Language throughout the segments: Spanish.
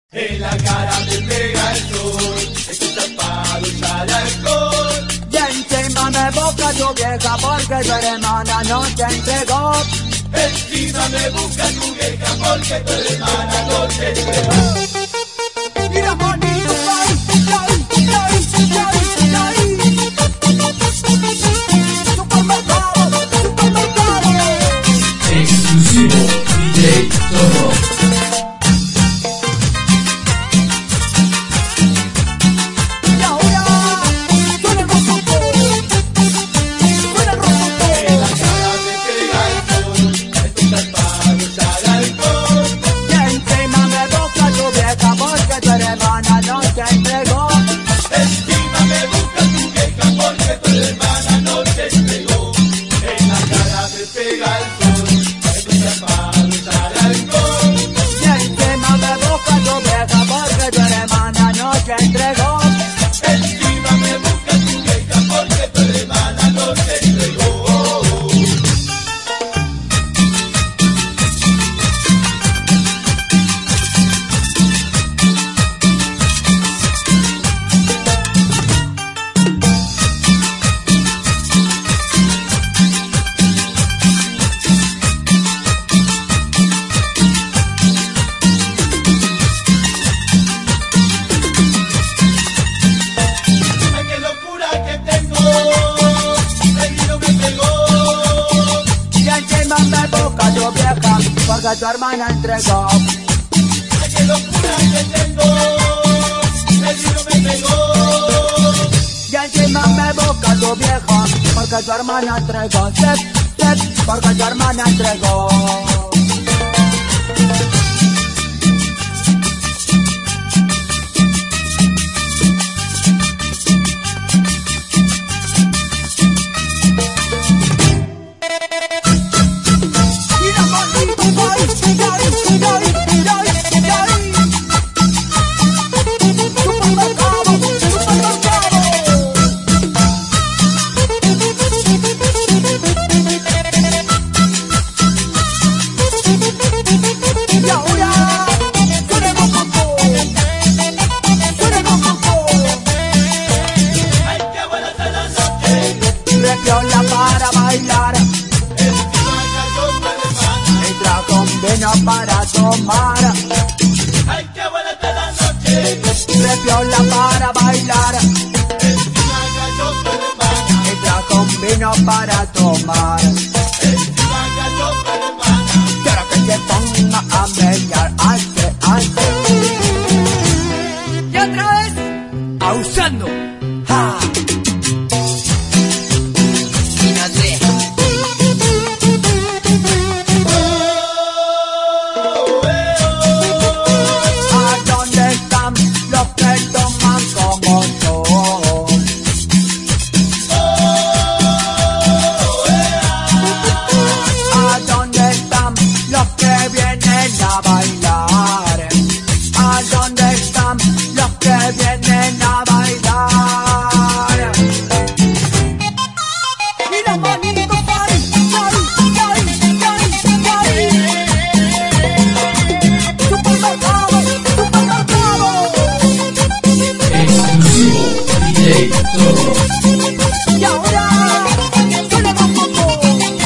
En la cara me pega el sol, estoy tapado ya de alcohol. Y encima me busca tu vieja porque tu hermana no te entregó. Encima me busca tu vieja porque tu hermana no te entregó. Mira, bonito, Exclusivo DJ Toro. Porque tu hermana entregó. Ay, qué locura que tengo, el libro me pegó. Y encima me busca tu vieja porque tu hermana entregó. Porque tu hermana entregó. Para bailar, entra con vino para tomar. Ay, qué buena está la noche. Repiola para bailar, Encima cayó tu hermana. entra con vino para tomar. Encima cayó tu hermana. Quiero que se ponga a brillar, alce. Y otra vez, ausando. ¡Ja! Vienen a bailar. Mira, bonito, supermercado. Exclusivo DJ Toro. Y ahora suena con poco.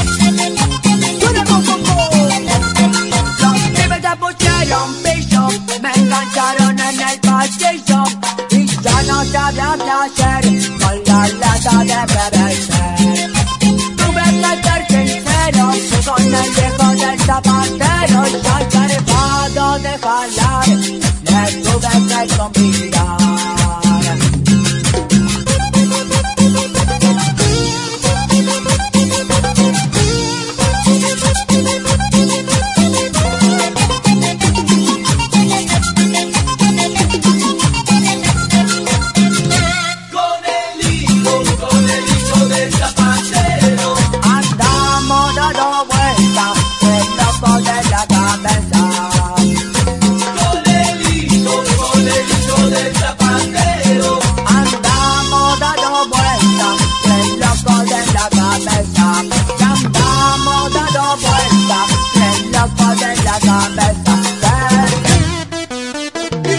Los pibes se pusieron piso, me engancharon en el pasillo. Ya no sabía qué hacer con la lata de PVC. Tuve que ser sincero con el viejo del zapatero. Y al cargado de jalar le tuve que convidar. Con el hijo del zapatero.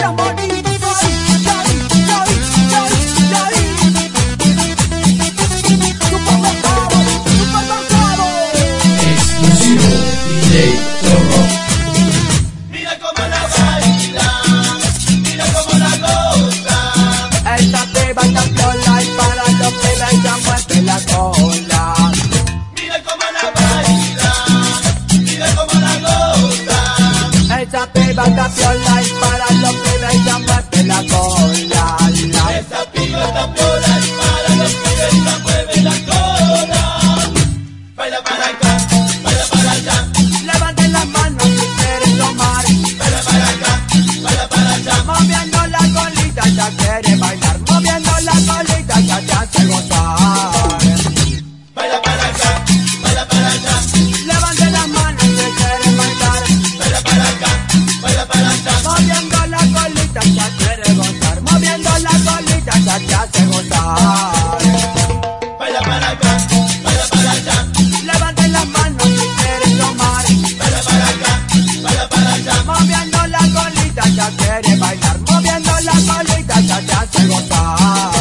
Esta piola y para los pibes ya mueve la cola. Esa piba está piola y para los pibes ya mueve la cola. Baila para acá, baila para allá. Levanten las manos si quieren tomar. Baila para acá, baila para allá. Moviendo la colita ya quiere bailar. Moviendo la colita ya te hace gozar. Baila para acá, baila para allá. Levanten las manos si quieren bailar. Baila para acá, baila para allá. Moviendo la colita ya quiere gozar. Moviendo la colita ya te hace gozar. Baila para acá, baila para allá. Levanten las manos si quieren tomar. Baila para acá, baila para allá. Moviendo la colita ya quiere bailar. Moviendo la colita ya te hace gozar.